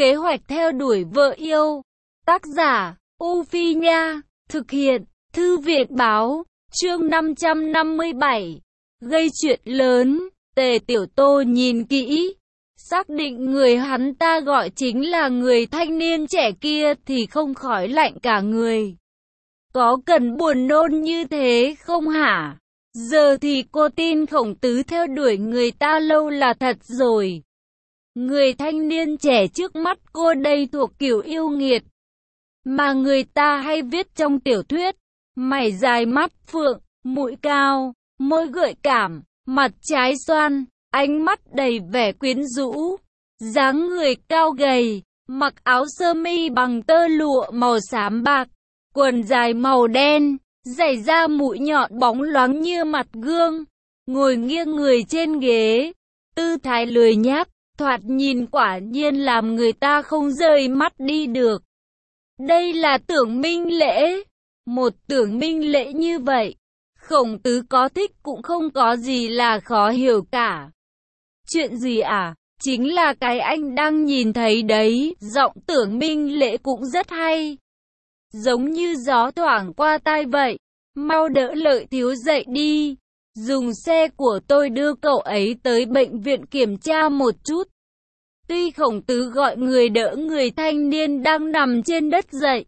Kế hoạch theo đuổi vợ yêu. Tác giả, U Phi Nha. Thực hiện, Thư viện Báo. Chương 557. Gây chuyện lớn. Tề Tiểu Tô nhìn kỹ, xác định người hắn ta gọi chính là người thanh niên trẻ kia thì không khỏi lạnh cả người. Có cần buồn nôn như thế không hả? Giờ thì cô tin Khổng Tứ theo đuổi người ta lâu là thật rồi. Người thanh niên trẻ trước mắt cô đây thuộc kiểu yêu nghiệt mà người ta hay viết trong tiểu thuyết. Mày dài mắt phượng, mũi cao, môi gợi cảm, mặt trái xoan, ánh mắt đầy vẻ quyến rũ, dáng người cao gầy, mặc áo sơ mi bằng tơ lụa màu xám bạc, quần dài màu đen, giày da mũi nhọn bóng loáng như mặt gương, ngồi nghiêng người trên ghế, tư thái lười nhác, thoạt nhìn quả nhiên làm người ta không rời mắt đi được. Đây là Tưởng Minh Lễ. Một Tưởng Minh Lễ như vậy, Khổng Tứ có thích cũng không có gì là khó hiểu cả. Chuyện gì à? Chính là cái anh đang nhìn thấy đấy. Giọng Tưởng Minh Lễ cũng rất hay, giống như gió thoảng qua tai vậy. Mau đỡ Lợi Thiếu dậy đi, dùng xe của tôi đưa cậu ấy tới bệnh viện kiểm tra một chút. Tuy Khổng Tứ gọi người đỡ người thanh niên đang nằm trên đất dậy,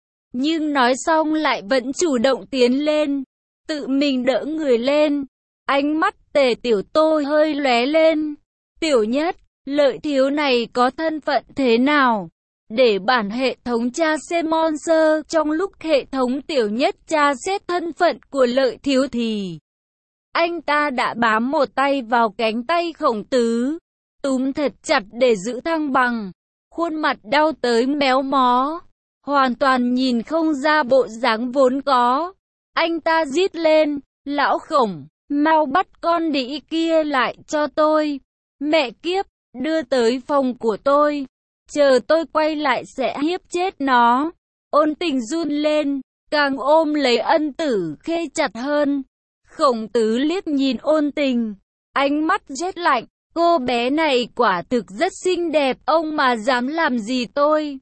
nhưng nói xong lại vẫn chủ động tiến lên, tự mình đỡ người lên. Ánh mắt Tề Tiểu Tô hơi lóe lên. Tiểu Nhất, Lợi Thiếu này có thân phận thế nào? Để bản hệ thống tra xét Monster, trong lúc hệ thống Tiểu Nhất tra xét thân phận của Lợi Thiếu thì anh ta đã bám một tay vào cánh tay Khổng Tứ, túm thật chặt để giữ thăng bằng. Khuôn mặt đau tới méo mó, hoàn toàn nhìn không ra bộ dáng vốn có. Anh ta rít lên, lão Khổng, mau bắt con đĩ kia lại cho tôi. Mẹ kiếp, đưa tới phòng của tôi. Chờ tôi quay lại sẽ hiếp chết nó. Ôn Tình run lên, càng ôm lấy Ân Tử Khê chặt hơn. Khổng Tứ liếc nhìn Ôn Tình, ánh mắt rét lạnh. Cô bé này quả thực rất xinh đẹp, ông mà dám làm gì tôi?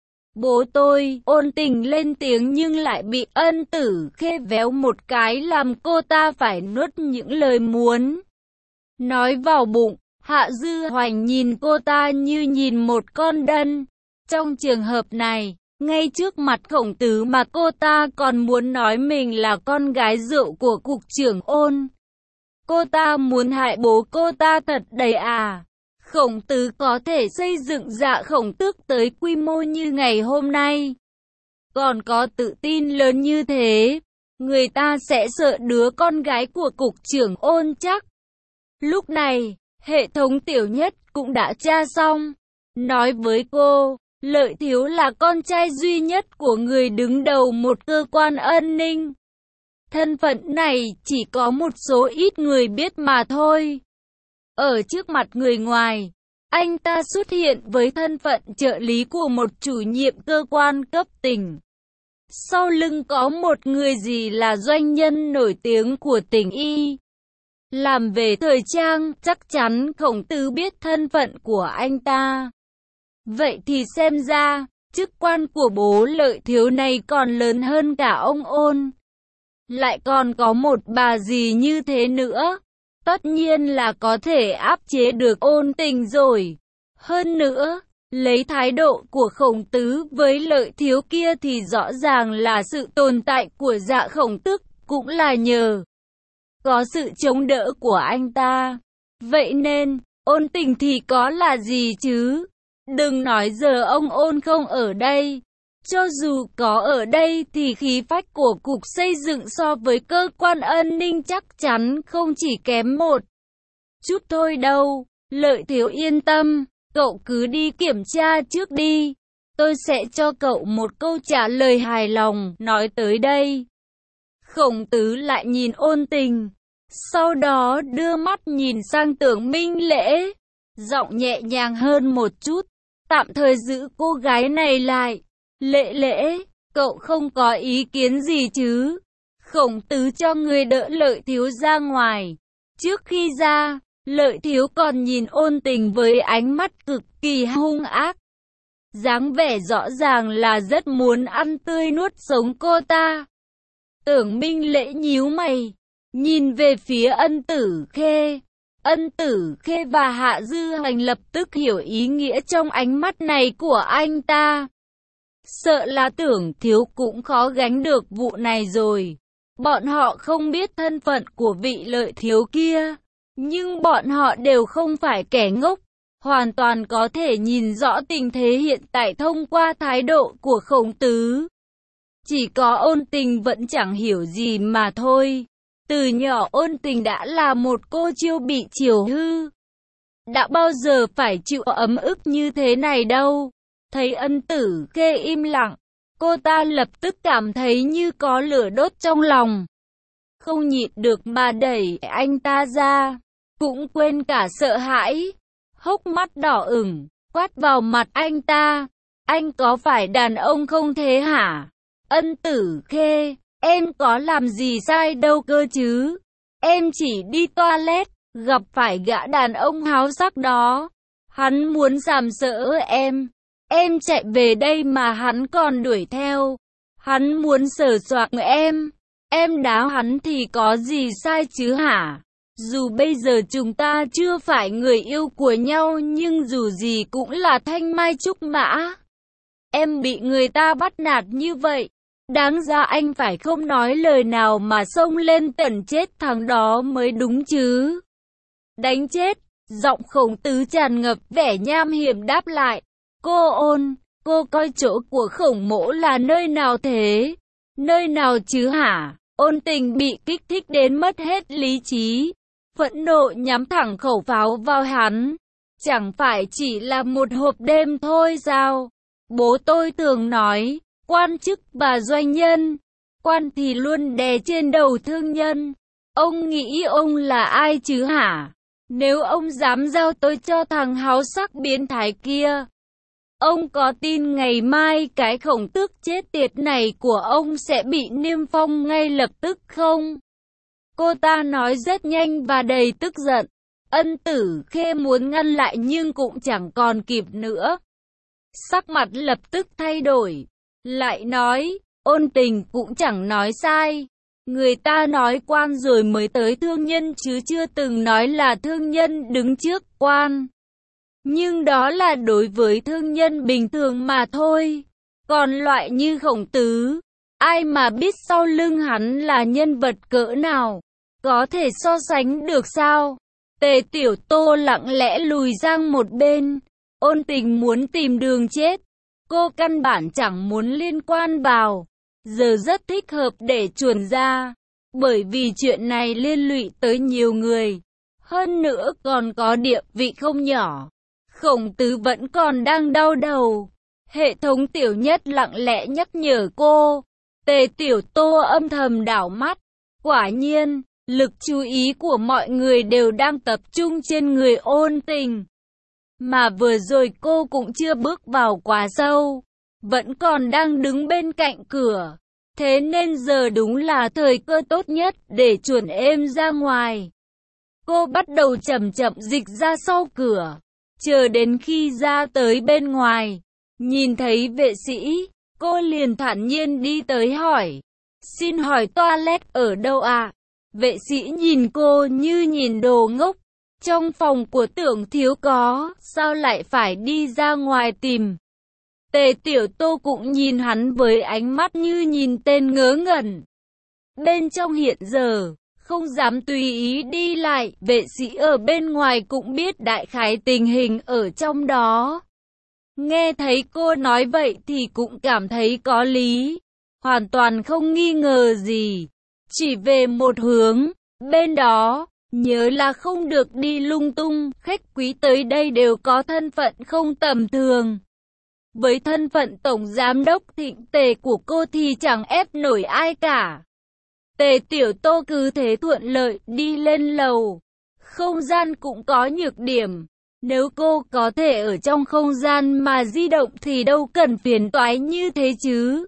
Bố tôi. Ôn Tình lên tiếng nhưng lại bị Ân Tử Khê véo một cái làm cô ta phải nuốt những lời muốn nói vào bụng. Hạ Dư Hoành nhìn cô ta như nhìn một con đần. Trong trường hợp này, ngay trước mặt Khổng Tứ mà cô ta còn muốn nói mình là con gái rượu của cục trưởng Ôn. Cô ta muốn hại bố cô ta thật đấy à? Khổng Tứ có thể xây dựng Dạ Khổng Tước tới quy mô như ngày hôm nay, còn có tự tin lớn như thế, người ta sẽ sợ đứa con gái của cục trưởng Ôn chắc. Lúc này, hệ thống Tiểu Nhất cũng đã tra xong, nói với cô, Lợi Thiếu là con trai duy nhất của người đứng đầu một cơ quan an ninh. Thân phận này chỉ có một số ít người biết mà thôi. Ở trước mặt người ngoài, anh ta xuất hiện với thân phận trợ lý của một chủ nhiệm cơ quan cấp tỉnh. Sau lưng có một người gì là doanh nhân nổi tiếng của tỉnh Y. Làm về thời trang, chắc chắn Khổng Tứ biết thân phận của anh ta. Vậy thì xem ra, chức quan của bố Lợi Thiếu này còn lớn hơn cả ông Ôn. Lại còn có một bà gì như thế nữa, tất nhiên là có thể áp chế được Ôn Tình rồi. Hơn nữa, lấy thái độ của Khổng Tứ với Lợi Thiếu kia thì rõ ràng là sự tồn tại của Dạ Khổng Tước cũng là nhờ có sự chống đỡ của anh ta. Vậy nên, Ôn Tình thì có là gì chứ? Đừng nói giờ ông Ôn không ở đây. Cho dù có ở đây thì khí phách của cục xây dựng so với cơ quan an ninh chắc chắn không chỉ kém một chút thôi đâu. Lợi Thiếu yên tâm, cậu cứ đi kiểm tra trước đi. Tôi sẽ cho cậu một câu trả lời hài lòng. Nói tới đây, Khổng Tứ lại nhìn Ôn Tình, sau đó đưa mắt nhìn sang Tưởng Minh Lễ, giọng nhẹ nhàng hơn một chút, tạm thời giữ cô gái này lại. Lễ Lễ, cậu không có ý kiến gì chứ? Khổng Tứ cho người đỡ Lợi Thiếu ra ngoài. Trước khi ra, Lợi Thiếu còn nhìn Ôn Tình với ánh mắt cực kỳ hung ác. dáng vẻ rõ ràng là rất muốn ăn tươi nuốt sống cô ta. Tưởng Minh Lễ nhíu mày, nhìn về phía Ân Tử Khê. Ân Tử Khê và Hạ Dư Hành lập tức hiểu ý nghĩa trong ánh mắt này của anh ta. Sợ là Tưởng thiếu cũng khó gánh được vụ này rồi. Bọn họ không biết thân phận của vị Lợi thiếu kia, nhưng bọn họ đều không phải kẻ ngốc, hoàn toàn có thể nhìn rõ tình thế hiện tại thông qua thái độ của Khổng Tứ. Chỉ có Ôn Tình vẫn chẳng hiểu gì mà thôi. Từ nhỏ Ôn Tình đã là một cô chiêu bị chiều hư. Đã bao giờ phải chịu ấm ức như thế này đâu. Thấy Ân Tử Khê im lặng, cô ta lập tức cảm thấy như có lửa đốt trong lòng. Không nhịn được mà đẩy anh ta ra, cũng quên cả sợ hãi. Hốc mắt đỏ ửng, quát vào mặt anh ta. Anh có phải đàn ông không thế hả? Ân Tử Khê, em có làm gì sai đâu cơ chứ? Em chỉ đi toilet, gặp phải gã đàn ông háo sắc đó. Hắn muốn sàm sỡ em. Em chạy về đây mà hắn còn đuổi theo. Hắn muốn sờ soạng em đá hắn thì có gì sai chứ hả? Dù bây giờ chúng ta chưa phải người yêu của nhau nhưng dù gì cũng là thanh mai trúc mã. Em bị người ta bắt nạt như vậy, đáng ra anh phải không nói lời nào mà xông lên tận chết thằng đó mới đúng chứ. Đánh chết, giọng Khổng Tứ tràn ngập vẻ nham hiểm đáp lại. Cô Ôn, cô coi chỗ của Khổng mỗ là nơi nào thế? Nơi nào chứ hả? Ôn Tình bị kích thích đến mất hết lý trí, phẫn nộ nhắm thẳng khẩu pháo vào hắn. Chẳng phải chỉ là một hộp đêm thôi sao? Bố tôi thường nói, quan chức và doanh nhân, quan thì luôn đè trên đầu thương nhân. Ông nghĩ ông là ai chứ hả? Nếu ông dám giao tôi cho thằng háo sắc biến thái kia, ông có tin ngày mai cái Khổng Tước chết tiệt này của ông sẽ bị niêm phong ngay lập tức không? Cô ta nói rất nhanh và đầy tức giận. Ân Tử Khê muốn ngăn lại nhưng cũng chẳng còn kịp nữa. Sắc mặt lập tức thay đổi. Lại nói, Ôn Tình cũng chẳng nói sai. Người ta nói quan rồi mới tới thương nhân chứ chưa từng nói là thương nhân đứng trước quan. Nhưng đó là đối với thương nhân bình thường mà thôi. Còn loại như Khổng Tứ, ai mà biết sau lưng hắn là nhân vật cỡ nào, có thể so sánh được sao? Tề Tiểu Tô lặng lẽ lùi sang một bên. Ôn Tình muốn tìm đường chết. Cô căn bản chẳng muốn liên quan vào. Giờ rất thích hợp để chuồn ra. Bởi vì chuyện này liên lụy tới nhiều người. Hơn nữa còn có địa vị không nhỏ. Khổng Tứ vẫn còn đang đau đầu. Hệ thống Tiểu Nhất lặng lẽ nhắc nhở cô. Tề Tiểu Tô âm thầm đảo mắt. Quả nhiên, lực chú ý của mọi người đều đang tập trung trên người Ôn Tình. Mà vừa rồi cô cũng chưa bước vào quá sâu, vẫn còn đang đứng bên cạnh cửa. Thế nên giờ đúng là thời cơ tốt nhất để chuồn êm ra ngoài. Cô bắt đầu chậm chậm dịch ra sau cửa. Chờ đến khi ra tới bên ngoài, nhìn thấy vệ sĩ, cô liền thản nhiên đi tới hỏi. Xin hỏi toilet ở đâu ạ? Vệ sĩ nhìn cô như nhìn đồ ngốc. Trong phòng của Tưởng thiếu có, sao lại phải đi ra ngoài tìm? Tề Tiểu Tô cũng nhìn hắn với ánh mắt như nhìn tên ngớ ngẩn. Bên trong hiện giờ, không dám tùy ý đi lại, vệ sĩ ở bên ngoài cũng biết đại khái tình hình ở trong đó. Nghe thấy cô nói vậy thì cũng cảm thấy có lý, hoàn toàn không nghi ngờ gì. Chỉ về một hướng, bên đó, nhớ là không được đi lung tung, khách quý tới đây đều có thân phận không tầm thường. Với thân phận tổng giám đốc thịnh tề của cô thì chẳng ép nổi ai cả. Tề Tiểu Tô cứ thế thuận lợi đi lên lầu. Không gian cũng có nhược điểm. Nếu cô có thể ở trong không gian mà di động thì đâu cần phiền toái như thế chứ.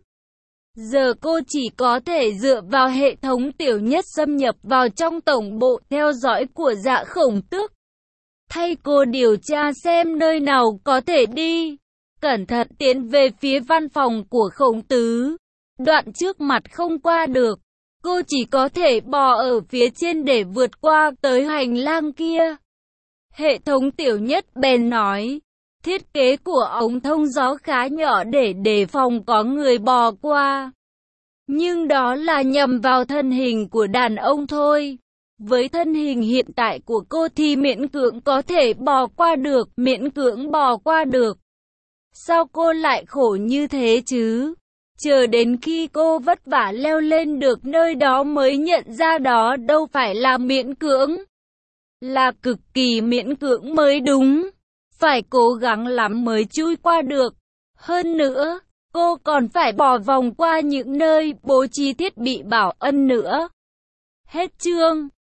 Giờ cô chỉ có thể dựa vào hệ thống Tiểu Nhất xâm nhập vào trong tổng bộ theo dõi của Dạ Khổng Tước. Thay cô điều tra xem nơi nào có thể đi. cẩn thận tiến về phía văn phòng của Khổng Tứ. Đoạn trước mặt không qua được, cô chỉ có thể bò ở phía trên để vượt qua tới hành lang kia. Hệ thống Tiểu Nhất bèn nói, thiết kế của ống thông gió khá nhỏ để đề phòng có người bò qua. Nhưng đó là nhằm vào thân hình của đàn ông thôi. Với thân hình hiện tại của cô thì miễn cưỡng có thể bò qua được, miễn cưỡng bò qua được. Sao cô lại khổ như thế chứ? Chờ đến khi cô vất vả leo lên được nơi đó mới nhận ra đó đâu phải là miễn cưỡng. Là cực kỳ miễn cưỡng mới đúng. Phải cố gắng lắm mới chui qua được. Hơn nữa, cô còn phải bò vòng qua những nơi bố trí thiết bị bảo ân nữa. Hết chương.